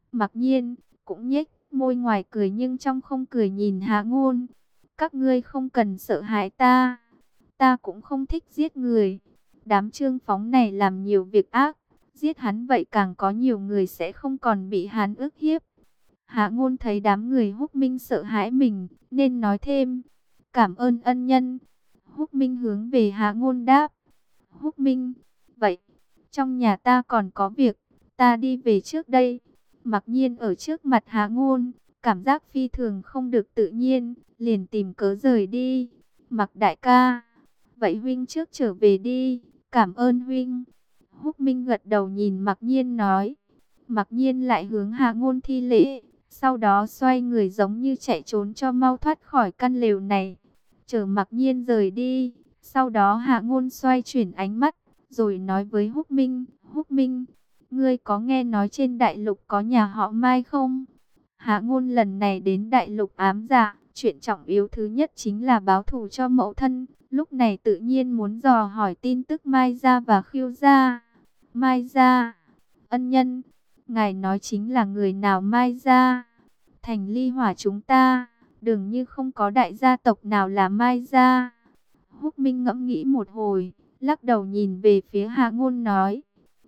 Mặc Nhiên cũng nhếch môi ngoài cười nhưng trong không cười nhìn Hạ Ngôn. Các ngươi không cần sợ hãi ta. Ta cũng không thích giết người. Đám Trương Phóng này làm nhiều việc ác. Giết hắn vậy càng có nhiều người sẽ không còn bị hắn ức hiếp. Hạ Ngôn thấy đám người Húc Minh sợ hãi mình, nên nói thêm. Cảm ơn ân nhân. Húc Minh hướng về Hạ Ngôn đáp. Húc Minh, vậy, trong nhà ta còn có việc, ta đi về trước đây. Mặc Nhiên ở trước mặt Hạ Ngôn, cảm giác phi thường không được tự nhiên, liền tìm cớ rời đi. Mặc đại ca, vậy huynh trước trở về đi, cảm ơn huynh. Húc Minh gật đầu nhìn Mặc Nhiên nói. Mặc Nhiên lại hướng Hạ Ngôn thi lễ, sau đó xoay người giống như chạy trốn cho mau thoát khỏi căn lều này. Chờ Mặc Nhiên rời đi, sau đó Hạ Ngôn xoay chuyển ánh mắt, rồi nói với Húc Minh, Húc Minh, ngươi có nghe nói trên đại lục có nhà họ Mai không? Hạ Ngôn lần này đến đại lục ám dạ, chuyện trọng yếu thứ nhất chính là báo thù cho mẫu thân. Lúc này tự nhiên muốn dò hỏi tin tức Mai Gia và Khiêu Gia. Mai Gia, ân nhân, ngài nói chính là người nào Mai Gia? Thành Ly Hỏa chúng ta, dường như không có đại gia tộc nào là Mai Gia. Húc Minh ngẫm nghĩ một hồi, lắc đầu nhìn về phía Hạ Ngôn nói.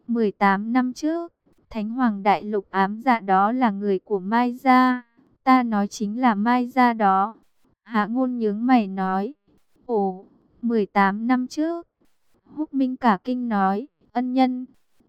18 năm trước, Thánh Hoàng Đại Lục ám dạ đó là người của Mai Gia. Ta nói chính là Mai Gia đó. Hạ Ngôn nhướng mày nói. Ồ, 18 năm trước. Húc Minh cả kinh nói. Ân nhân,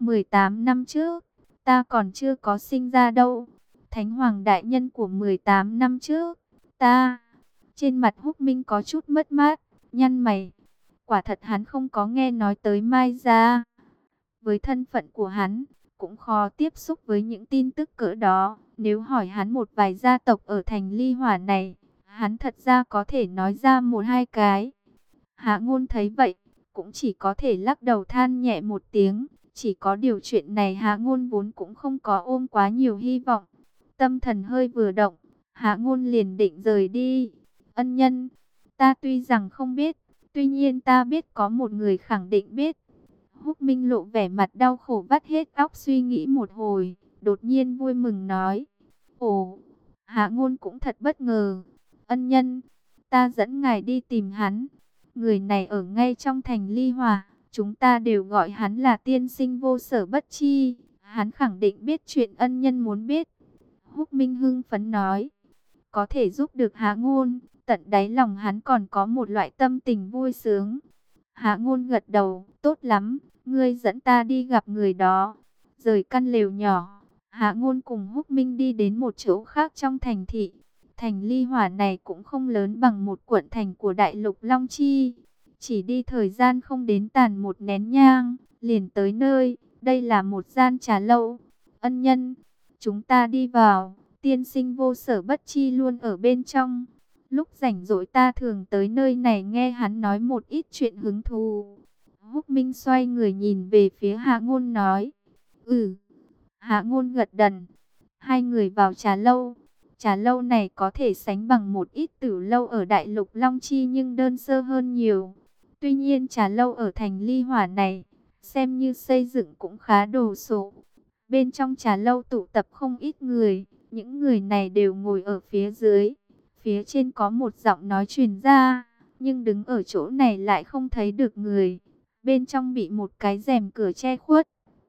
18 năm trước, ta còn chưa có sinh ra đâu. Thánh Hoàng Đại Nhân của 18 năm trước, ta. Trên mặt Húc Minh có chút mất mát, nhăn mày. Quả thật hắn không có nghe nói tới Mai Gia. Với thân phận của hắn, cũng khó tiếp xúc với những tin tức cỡ đó. Nếu hỏi hắn một vài gia tộc ở thành Ly Hỏa này, hắn thật ra có thể nói ra một hai cái. Hạ Ngôn thấy vậy, cũng chỉ có thể lắc đầu than nhẹ một tiếng. Chỉ có điều chuyện này Hạ Ngôn vốn cũng không có ôm quá nhiều hy vọng. Tâm thần hơi vừa động, Hạ Ngôn liền định rời đi. Ân nhân, ta tuy rằng không biết, tuy nhiên ta biết có một người khẳng định biết. Húc Minh lộ vẻ mặt đau khổ vắt hết óc suy nghĩ một hồi, đột nhiên vui mừng nói. Ồ, Hạ Ngôn cũng thật bất ngờ. Ân nhân, ta dẫn ngài đi tìm hắn. Người này ở ngay trong thành Ly Hỏa, chúng ta đều gọi hắn là tiên sinh vô sở bất chi. Hắn khẳng định biết chuyện ân nhân muốn biết. Húc Minh hưng phấn nói. Có thể giúp được Hạ Ngôn, tận đáy lòng hắn còn có một loại tâm tình vui sướng. Hạ Ngôn gật đầu, tốt lắm, ngươi dẫn ta đi gặp người đó. Rời căn lều nhỏ, Hạ Ngôn cùng Húc Minh đi đến một chỗ khác trong thành thị. Thành Ly Hỏa này cũng không lớn bằng một quận thành của Đại Lục Long Chi. Chỉ đi thời gian không đến tàn một nén nhang, liền tới nơi. Đây là một gian trà lâu. Ân nhân, chúng ta đi vào. Tiên sinh vô sở bất chi luôn ở bên trong. Lúc rảnh rỗi ta thường tới nơi này nghe hắn nói một ít chuyện hứng thú. Húc Minh xoay người nhìn về phía Hạ Ngôn nói. Ừ. Hạ Ngôn gật đần. Hai người vào trà lâu. Trà lâu này có thể sánh bằng một ít tử lâu ở Đại Lục Long Chi nhưng đơn sơ hơn nhiều. Tuy nhiên trà lâu ở thành Ly Hỏa này, xem như xây dựng cũng khá đồ sộ. Bên trong trà lâu tụ tập không ít người. Những người này đều ngồi ở phía dưới. Phía trên có một giọng nói truyền ra, nhưng đứng ở chỗ này lại không thấy được người. Bên trong bị một cái rèm cửa che khuất.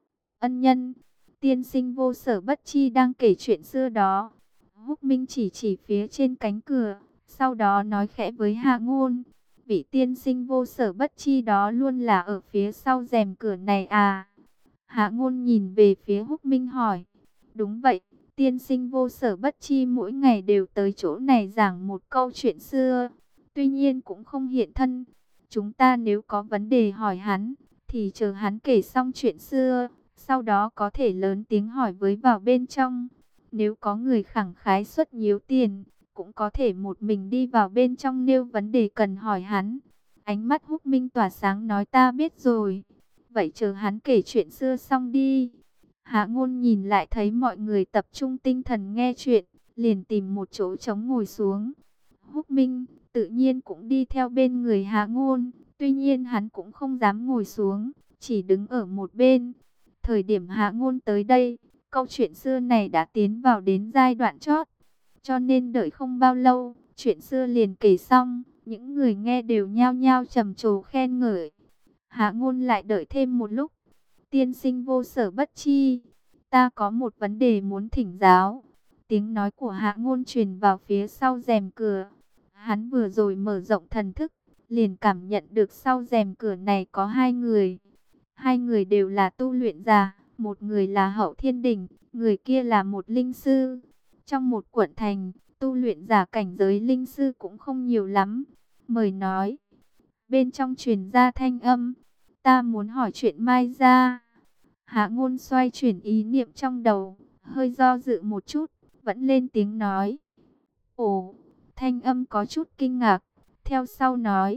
Ân nhân, tiên sinh vô sở bất chi đang kể chuyện xưa đó. Húc Minh chỉ phía trên cánh cửa, sau đó nói khẽ với Hạ Ngôn. Vị tiên sinh vô sở bất chi đó luôn là ở phía sau rèm cửa này à? Hạ Ngôn nhìn về phía Húc Minh hỏi. Đúng vậy. Tiên sinh vô sở bất chi mỗi ngày đều tới chỗ này giảng một câu chuyện xưa. Tuy nhiên cũng không hiện thân. Chúng ta nếu có vấn đề hỏi hắn, thì chờ hắn kể xong chuyện xưa. Sau đó có thể lớn tiếng hỏi với vào bên trong. Nếu có người khẳng khái xuất nhiếu tiền, cũng có thể một mình đi vào bên trong nêu vấn đề cần hỏi hắn. Ánh mắt Húc Minh tỏa sáng nói ta biết rồi. Vậy chờ hắn kể chuyện xưa xong đi. Hạ Ngôn nhìn lại thấy mọi người tập trung tinh thần nghe chuyện, liền tìm một chỗ trống ngồi xuống. Húc Minh tự nhiên cũng đi theo bên người Hạ Ngôn, tuy nhiên hắn cũng không dám ngồi xuống, chỉ đứng ở một bên. Thời điểm Hạ Ngôn tới đây, câu chuyện xưa này đã tiến vào đến giai đoạn chót, cho nên đợi không bao lâu, chuyện xưa liền kể xong, những người nghe đều nhao nhao trầm trồ khen ngợi. Hạ Ngôn lại đợi thêm một lúc. Tiên sinh Vô Sở Bất Chi, ta có một vấn đề muốn thỉnh giáo. Tiếng nói của Hạ Ngôn truyền vào phía sau rèm cửa. Hắn vừa rồi mở rộng thần thức, liền cảm nhận được sau rèm cửa này có hai người. Hai người đều là tu luyện giả, một người là Hậu Thiên Đỉnh, người kia là một linh sư. Trong một quận thành, tu luyện giả cảnh giới linh sư cũng không nhiều lắm. Mời nói. Bên trong truyền ra thanh âm, ta muốn hỏi chuyện Mai Gia. Hạ Ngôn xoay chuyển ý niệm trong đầu, hơi do dự một chút, vẫn lên tiếng nói. Ồ, thanh âm có chút kinh ngạc, theo sau nói,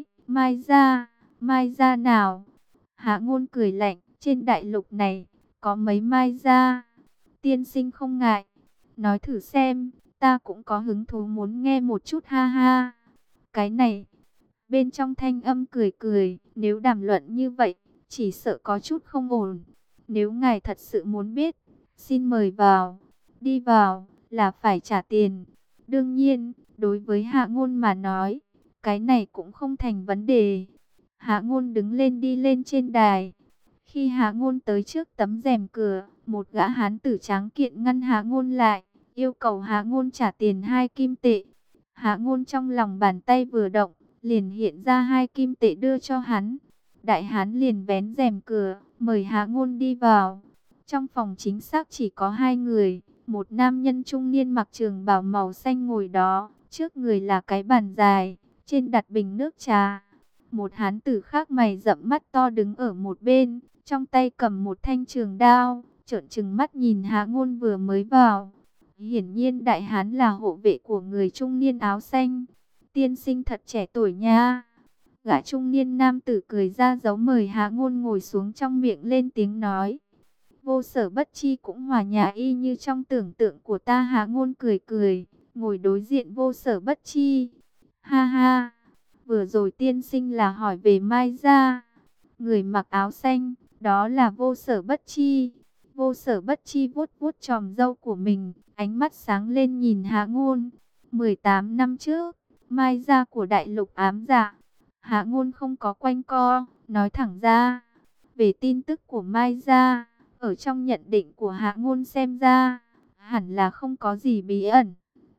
Mai Gia nào? Hạ Ngôn cười lạnh, trên đại lục này, có mấy Mai Gia? Tiên sinh không ngại, nói thử xem, ta cũng có hứng thú muốn nghe một chút ha ha. Cái này, bên trong thanh âm cười cười, nếu đàm luận như vậy, chỉ sợ có chút không ổn. Nếu ngài thật sự muốn biết, xin mời vào, đi vào, là phải trả tiền. Đương nhiên, đối với Hạ Ngôn mà nói, cái này cũng không thành vấn đề. Hạ Ngôn đứng lên đi lên trên đài. Khi Hạ Ngôn tới trước tấm rèm cửa, một gã hán tử tráng kiện ngăn Hạ Ngôn lại, yêu cầu Hạ Ngôn trả tiền 2 kim tệ. Hạ Ngôn trong lòng bàn tay vừa động, liền hiện ra 2 kim tệ đưa cho hắn. Đại hán liền vén rèm cửa, mời Hạ Ngôn đi vào. Trong phòng chính xác chỉ có 2 người, một nam nhân trung niên mặc trường bào màu xanh ngồi đó, trước người là cái bàn dài, trên đặt bình nước trà. Một hán tử khác mày rậm mắt to đứng ở một bên, trong tay cầm một thanh trường đao, trợn trừng mắt nhìn Hạ Ngôn vừa mới vào. Hiển nhiên đại hán là hộ vệ của người trung niên áo xanh. Tiên sinh thật trẻ tuổi nha. Gã trung niên nam tử cười ra dấu mời Hạ Ngôn ngồi xuống, trong miệng lên tiếng nói. Vô Sở Bất Chi cũng hòa nhã y như trong tưởng tượng của ta. Hạ Ngôn cười cười, ngồi đối diện Vô Sở Bất Chi. Ha ha, vừa rồi tiên sinh là hỏi về Mai Gia. Người mặc áo xanh, đó là Vô Sở Bất Chi. Vô Sở Bất Chi vuốt vuốt chòm râu của mình, ánh mắt sáng lên nhìn Hạ Ngôn. 18 năm trước, Mai Gia của đại lục ám dạ. Hạ Ngôn không có quanh co, nói thẳng ra. Về tin tức của Mai Gia, ở trong nhận định của Hạ Ngôn xem ra, hẳn là không có gì bí ẩn.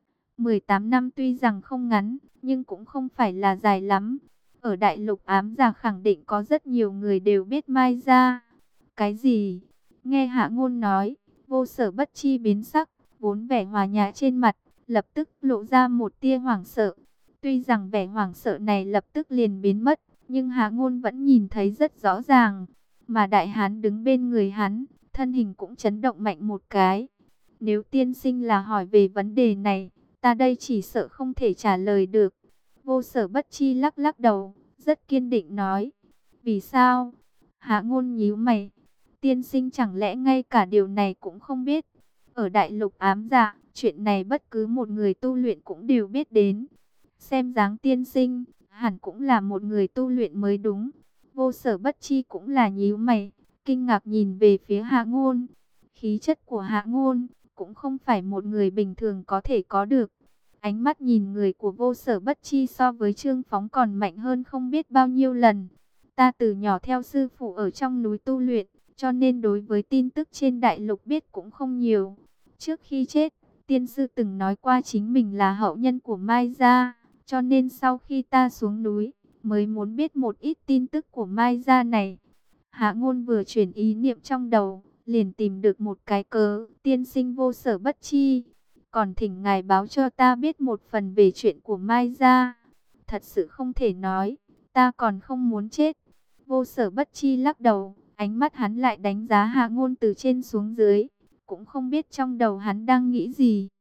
18 năm tuy rằng không ngắn, nhưng cũng không phải là dài lắm. Ở đại lục ám dạ khẳng định có rất nhiều người đều biết Mai Gia. Cái gì? Nghe Hạ Ngôn nói, Vô Sở Bất Chi biến sắc, vốn vẻ hòa nhã trên mặt, lập tức lộ ra một tia hoảng sợ. Tuy rằng vẻ hoảng sợ này lập tức liền biến mất, nhưng Hạ Ngôn vẫn nhìn thấy rất rõ ràng. Mà đại hán đứng bên người hắn, thân hình cũng chấn động mạnh một cái. Nếu tiên sinh là hỏi về vấn đề này, ta đây chỉ sợ không thể trả lời được. Vô Sở Bất Chi lắc lắc đầu, rất kiên định nói. Vì sao? Hạ Ngôn nhíu mày. Tiên sinh chẳng lẽ ngay cả điều này cũng không biết? Ở đại lục ám dạ, chuyện này bất cứ một người tu luyện cũng đều biết đến. Xem dáng tiên sinh, hẳn cũng là một người tu luyện mới đúng. Vô Sở Bất Chi cũng là nhíu mày, kinh ngạc nhìn về phía Hạ Ngôn. Khí chất của Hạ Ngôn cũng không phải một người bình thường có thể có được. Ánh mắt nhìn người của Vô Sở Bất Chi so với Trương Phóng còn mạnh hơn không biết bao nhiêu lần. Ta từ nhỏ theo sư phụ ở trong núi tu luyện, cho nên đối với tin tức trên đại lục biết cũng không nhiều. Trước khi chết, tiên sư từng nói qua chính mình là hậu nhân của Mai Gia, cho nên sau khi ta xuống núi, mới muốn biết một ít tin tức của Mai Gia này. Hạ Ngôn vừa chuyển ý niệm trong đầu, liền tìm được một cái cớ. Tiên sinh Vô Sở Bất Chi, còn thỉnh ngài báo cho ta biết một phần về chuyện của Mai Gia. Thật sự không thể nói, ta còn không muốn chết. Vô Sở Bất Chi lắc đầu, ánh mắt hắn lại đánh giá Hạ Ngôn từ trên xuống dưới, cũng không biết trong đầu hắn đang nghĩ gì.